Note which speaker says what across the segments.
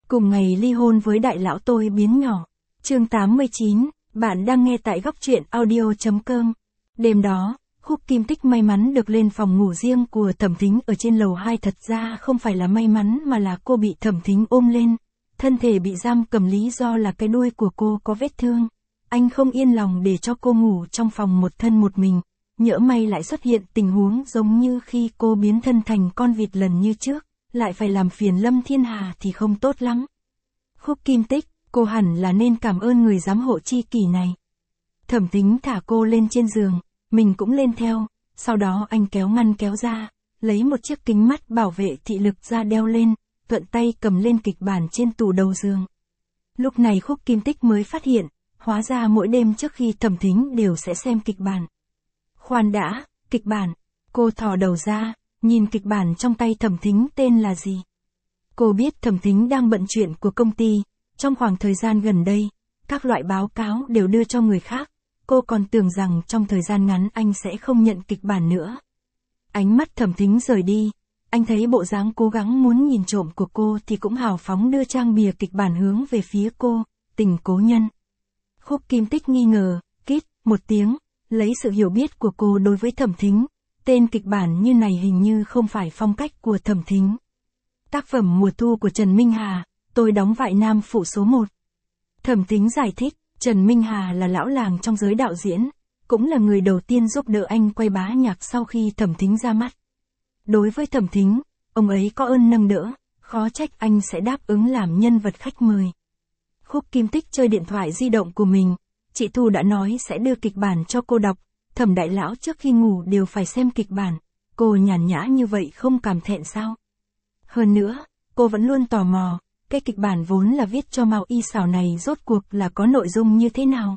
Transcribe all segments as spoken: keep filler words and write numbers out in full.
Speaker 1: Cùng ngày ly hôn với đại lão tôi biến nhỏ. Chương tám mươi chín, bạn đang nghe tại góc truyện audio chấm com. Đêm đó, Khúc Kim Tích may mắn được lên phòng ngủ riêng của Thẩm Thính ở trên lầu hai. Thật ra không phải là may mắn mà là cô bị Thẩm Thính ôm lên. Thân thể bị giam cầm lý do là cái đuôi của cô có vết thương. Anh không yên lòng để cho cô ngủ trong phòng một thân một mình. Nhỡ may lại xuất hiện tình huống giống như khi cô biến thân thành con vịt lần như trước, lại phải làm phiền Lâm Thiên Hà thì không tốt lắm. Khúc Kim Tích, cô hẳn là nên cảm ơn người giám hộ tri kỷ này. Thẩm Thính thả cô lên trên giường, mình cũng lên theo, sau đó anh kéo ngăn kéo ra, lấy một chiếc kính mắt bảo vệ thị lực ra đeo lên, thuận tay cầm lên kịch bản trên tủ đầu giường. Lúc này Khúc Kim Tích mới phát hiện, hóa ra mỗi đêm trước khi Thẩm Thính đều sẽ xem kịch bản. Khoan đã, kịch bản. Cô thò đầu ra, nhìn kịch bản trong tay Thẩm Thính tên là gì. Cô biết Thẩm Thính đang bận chuyện của công ty, trong khoảng thời gian gần đây, các loại báo cáo đều đưa cho người khác, cô còn tưởng rằng trong thời gian ngắn anh sẽ không nhận kịch bản nữa. Ánh mắt Thẩm Thính rời đi, anh thấy bộ dáng cố gắng muốn nhìn trộm của cô thì cũng hào phóng đưa trang bìa kịch bản hướng về phía cô, Tình Cố Nhân. Khúc Kim Tích nghi ngờ, kít, một tiếng, lấy sự hiểu biết của cô đối với Thẩm Thính, tên kịch bản như này hình như không phải phong cách của Thẩm Thính. Tác phẩm Mùa Thu của Trần Minh Hà, tôi đóng vai nam phụ số một. Thẩm Thính giải thích, Trần Minh Hà là lão làng trong giới đạo diễn, cũng là người đầu tiên giúp đỡ anh quay bá nhạc sau khi Thẩm Thính ra mắt. Đối với Thẩm Thính, ông ấy có ơn nâng đỡ, khó trách anh sẽ đáp ứng làm nhân vật khách mời. Khúc Kim Tích chơi điện thoại di động của mình, chị Thu đã nói sẽ đưa kịch bản cho cô đọc, Thẩm đại lão trước khi ngủ đều phải xem kịch bản, cô nhàn nhã như vậy không cảm thẹn sao? Hơn nữa, cô vẫn luôn tò mò, cái kịch bản vốn là viết cho Mao Y Xảo này rốt cuộc là có nội dung như thế nào.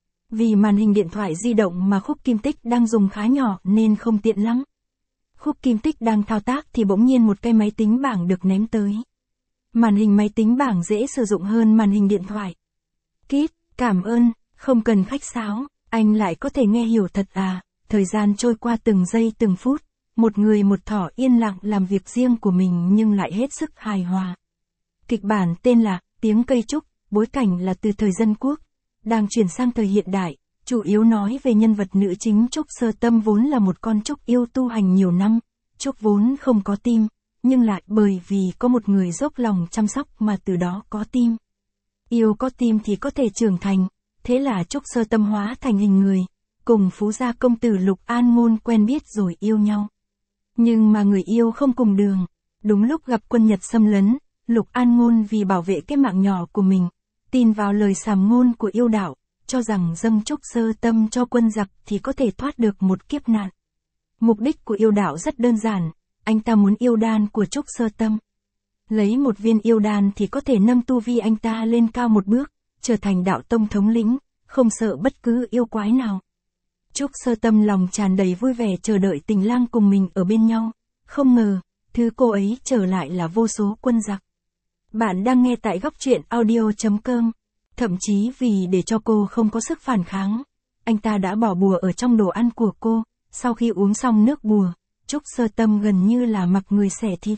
Speaker 1: Vì màn hình điện thoại di động mà Khúc Kim Tích đang dùng khá nhỏ nên không tiện lắm. Khúc Kim Tích đang thao tác thì bỗng nhiên một cái máy tính bảng được ném tới. Màn hình máy tính bảng dễ sử dụng hơn màn hình điện thoại. Kít, cảm ơn, không cần khách sáo, anh lại có thể nghe hiểu thật à. Thời gian trôi qua từng giây từng phút, một người một thỏ yên lặng làm việc riêng của mình nhưng lại hết sức hài hòa. Kịch bản tên là Tiếng Cây Trúc, bối cảnh là từ thời Dân Quốc, đang chuyển sang thời hiện đại, chủ yếu nói về nhân vật nữ chính Trúc Sơ Tâm vốn là một con trúc yêu tu hành nhiều năm. Trúc vốn không có tim, nhưng lại bởi vì có một người dốc lòng chăm sóc mà từ đó có tim. Yêu có tim thì có thể trưởng thành, thế là Trúc Sơ Tâm hóa thành hình người, cùng phú gia công tử Lục An Ngôn quen biết rồi yêu nhau. Nhưng mà người yêu không cùng đường, đúng lúc gặp quân Nhật xâm lấn, Lục An Ngôn vì bảo vệ cái mạng nhỏ của mình, tin vào lời sàm ngôn của yêu đạo, cho rằng dâng Trúc Sơ Tâm cho quân giặc thì có thể thoát được một kiếp nạn. Mục đích của yêu đạo rất đơn giản, anh ta muốn yêu đan của Trúc Sơ Tâm. Lấy một viên yêu đan thì có thể nâng tu vi anh ta lên cao một bước, trở thành đạo tông thống lĩnh, không sợ bất cứ yêu quái nào. Trúc Sơ Tâm lòng tràn đầy vui vẻ chờ đợi tình lang cùng mình ở bên nhau, không ngờ, thứ cô ấy trở lại là vô số quân giặc. Bạn đang nghe tại góc truyện audio chấm com. Thậm chí vì để cho cô không có sức phản kháng, anh ta đã bỏ bùa ở trong đồ ăn của cô, sau khi uống xong nước bùa, Trúc Sơ Tâm gần như là mặc người xẻ thịt.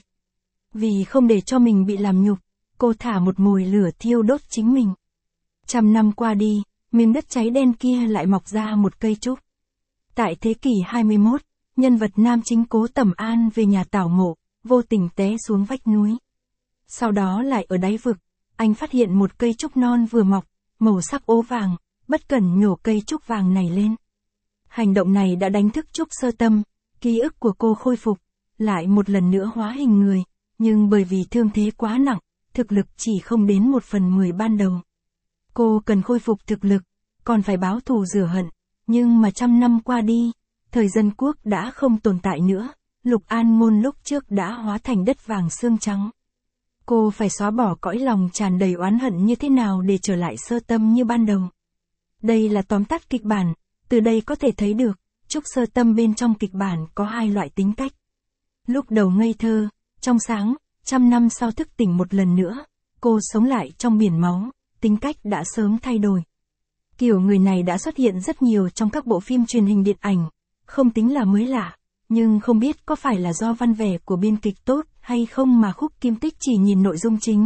Speaker 1: Vì không để cho mình bị làm nhục, cô thả một mồi lửa thiêu đốt chính mình. Trăm năm qua đi, miếng đất cháy đen kia lại mọc ra một cây trúc. Tại thế kỷ hai mươi mốt, nhân vật nam chính Cố Tẩm An về nhà tảo mộ, vô tình té xuống vách núi. Sau đó lại ở đáy vực, anh phát hiện một cây trúc non vừa mọc, màu sắc ố vàng, bất cẩn nhổ cây trúc vàng này lên. Hành động này đã đánh thức Trúc Sơ Tâm, ký ức của cô khôi phục, lại một lần nữa hóa hình người, nhưng bởi vì thương thế quá nặng, thực lực chỉ không đến một phần mười ban đầu. Cô cần khôi phục thực lực, còn phải báo thù rửa hận, nhưng mà trăm năm qua đi, thời Dân Quốc đã không tồn tại nữa, Lục An Ngôn lúc trước đã hóa thành đất vàng xương trắng. Cô phải xóa bỏ cõi lòng tràn đầy oán hận như thế nào để trở lại Sơ Tâm như ban đầu. Đây là tóm tắt kịch bản, từ đây có thể thấy được, Trúc Sơ Tâm bên trong kịch bản có hai loại tính cách. Lúc đầu ngây thơ, trong sáng, trăm năm sau thức tỉnh một lần nữa, cô sống lại trong biển máu, tính cách đã sớm thay đổi. Kiểu người này đã xuất hiện rất nhiều trong các bộ phim truyền hình điện ảnh, không tính là mới lạ, nhưng không biết có phải là do văn vẻ của biên kịch tốt hay không mà Khúc Kim Tích chỉ nhìn nội dung chính,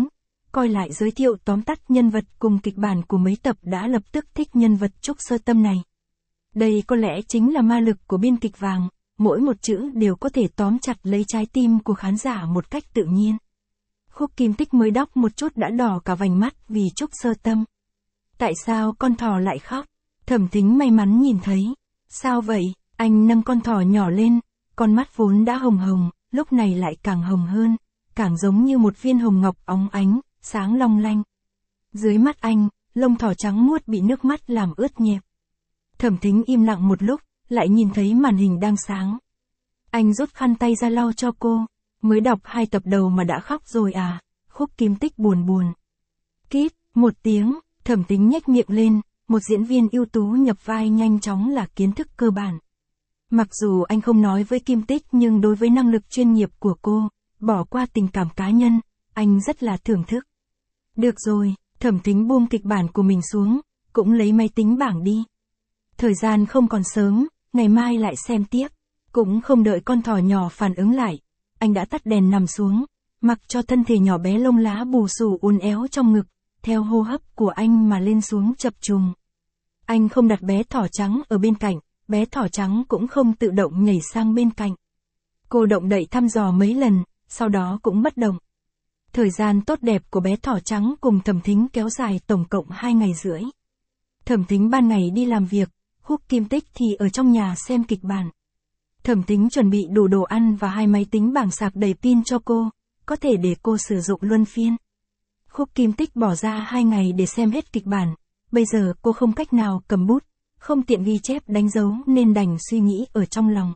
Speaker 1: coi lại giới thiệu tóm tắt nhân vật cùng kịch bản của mấy tập đã lập tức thích nhân vật Trúc Sơ Tâm này. Đây có lẽ chính là ma lực của biên kịch vàng, mỗi một chữ đều có thể tóm chặt lấy trái tim của khán giả một cách tự nhiên. Khúc Kim Tích mới đọc một chút đã đỏ cả vành mắt vì Trúc Sơ Tâm. Tại sao con thỏ lại khóc? Thẩm Thính may mắn nhìn thấy. Sao vậy? Anh nâng con thỏ nhỏ lên, con mắt vốn đã hồng hồng, lúc này lại càng hồng hơn, càng giống như một viên hồng ngọc óng ánh, sáng long lanh. Dưới mắt anh, lông thỏ trắng muốt bị nước mắt làm ướt nhẹp. Thẩm Thính im lặng một lúc, lại nhìn thấy màn hình đang sáng. Anh rút khăn tay ra lau cho cô. Mới đọc hai tập đầu mà đã khóc rồi à? Khúc Kim Tích buồn buồn. Kít, một tiếng, Thẩm Thính nhếch miệng lên, một diễn viên ưu tú nhập vai nhanh chóng là kiến thức cơ bản. Mặc dù anh không nói với Kim Tích nhưng đối với năng lực chuyên nghiệp của cô, bỏ qua tình cảm cá nhân, anh rất là thưởng thức. Được rồi, Thẩm Thính buông kịch bản của mình xuống, cũng lấy máy tính bảng đi. Thời gian không còn sớm, ngày mai lại xem tiếp. Cũng không đợi con thỏ nhỏ phản ứng lại, anh đã tắt đèn nằm xuống, mặc cho thân thể nhỏ bé lông lá bù xù uốn éo trong ngực, theo hô hấp của anh mà lên xuống chập trùng. Anh không đặt bé thỏ trắng ở bên cạnh, bé thỏ trắng cũng không tự động nhảy sang bên cạnh. Cô động đậy thăm dò mấy lần, sau đó cũng bất động. Thời gian tốt đẹp của bé thỏ trắng cùng Thẩm Thính kéo dài tổng cộng hai ngày rưỡi. Thẩm Thính ban ngày đi làm việc, Khúc Kim Tích thì ở trong nhà xem kịch bản. Thẩm Thính chuẩn bị đủ đồ ăn và hai máy tính bảng sạc đầy pin cho cô, có thể để cô sử dụng luân phiên. Khúc Kim Tích bỏ ra hai ngày để xem hết kịch bản, bây giờ cô không cách nào cầm bút, không tiện ghi chép đánh dấu nên đành suy nghĩ ở trong lòng.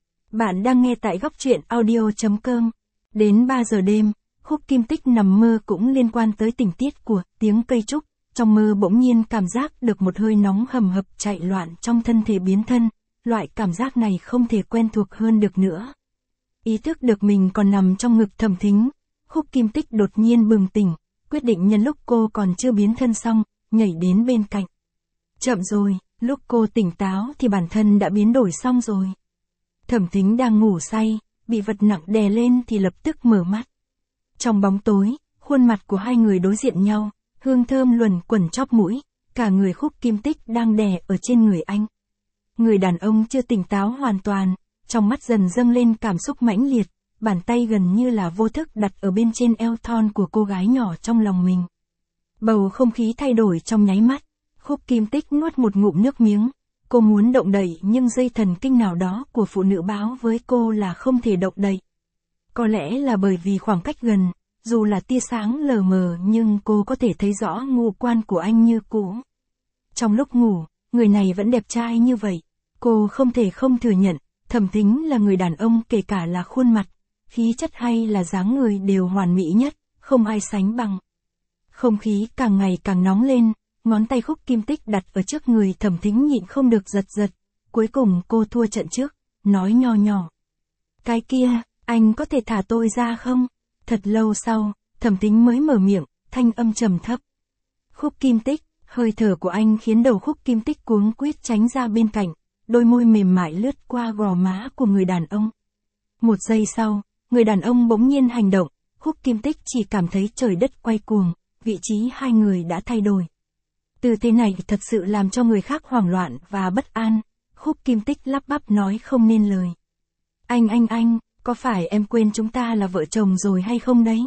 Speaker 1: Bạn đang nghe tại góc truyện audio chấm com. Đến ba giờ đêm, Khúc Kim Tích nằm mơ cũng liên quan tới tình tiết của Tiếng Cây Trúc, trong mơ bỗng nhiên cảm giác được một hơi nóng hầm hập chạy loạn trong thân thể biến thân. Loại cảm giác này không thể quen thuộc hơn được nữa. Ý thức được mình còn nằm trong ngực Thẩm Thính, Khúc Kim Tích đột nhiên bừng tỉnh, quyết định nhân lúc cô còn chưa biến thân xong, nhảy đến bên cạnh. Chậm rồi, lúc cô tỉnh táo thì bản thân đã biến đổi xong rồi. Thẩm Thính đang ngủ say, bị vật nặng đè lên thì lập tức mở mắt. Trong bóng tối, khuôn mặt của hai người đối diện nhau, hương thơm luẩn quẩn chóp mũi, cả người Khúc Kim Tích đang đè ở trên người anh. Người đàn ông chưa tỉnh táo hoàn toàn, trong mắt dần dâng lên cảm xúc mãnh liệt, bàn tay gần như là vô thức đặt ở bên trên eo thon của cô gái nhỏ trong lòng mình. Bầu không khí thay đổi trong nháy mắt, Khúc Kim Tích nuốt một ngụm nước miếng, cô muốn động đậy nhưng dây thần kinh nào đó của phụ nữ báo với cô là không thể động đậy. Có lẽ là bởi vì khoảng cách gần, dù là tia sáng lờ mờ nhưng cô có thể thấy rõ ngũ quan của anh như cũ. Trong lúc ngủ, người này vẫn đẹp trai như vậy. Cô không thể không thừa nhận, Thẩm Thính là người đàn ông kể cả là khuôn mặt, khí chất hay là dáng người đều hoàn mỹ nhất, không ai sánh bằng. Không khí càng ngày càng nóng lên, ngón tay Khúc Kim Tích đặt ở trước người Thẩm Thính nhịn không được giật giật. Cuối cùng cô thua trận trước, nói nho nhỏ. Cái kia, anh có thể thả tôi ra không? Thật lâu sau, Thẩm Thính mới mở miệng, thanh âm trầm thấp. Khúc Kim Tích. Hơi thở của anh khiến đầu Khúc Kim Tích cuống quýt tránh ra bên cạnh, đôi môi mềm mại lướt qua gò má của người đàn ông. Một giây sau, người đàn ông bỗng nhiên hành động, Khúc Kim Tích chỉ cảm thấy trời đất quay cuồng, vị trí hai người đã thay đổi. Từ thế này thật sự làm cho người khác hoảng loạn và bất an, Khúc Kim Tích lắp bắp nói không nên lời. Anh anh anh, có phải em quên chúng ta là vợ chồng rồi hay không đấy?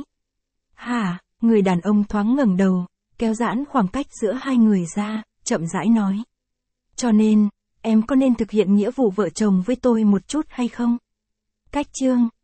Speaker 1: Hả? Người đàn ông thoáng ngẩng đầu, kéo giãn khoảng cách giữa hai người ra, chậm rãi nói. Cho nên, em có nên thực hiện nghĩa vụ vợ chồng với tôi một chút hay không? Cách chương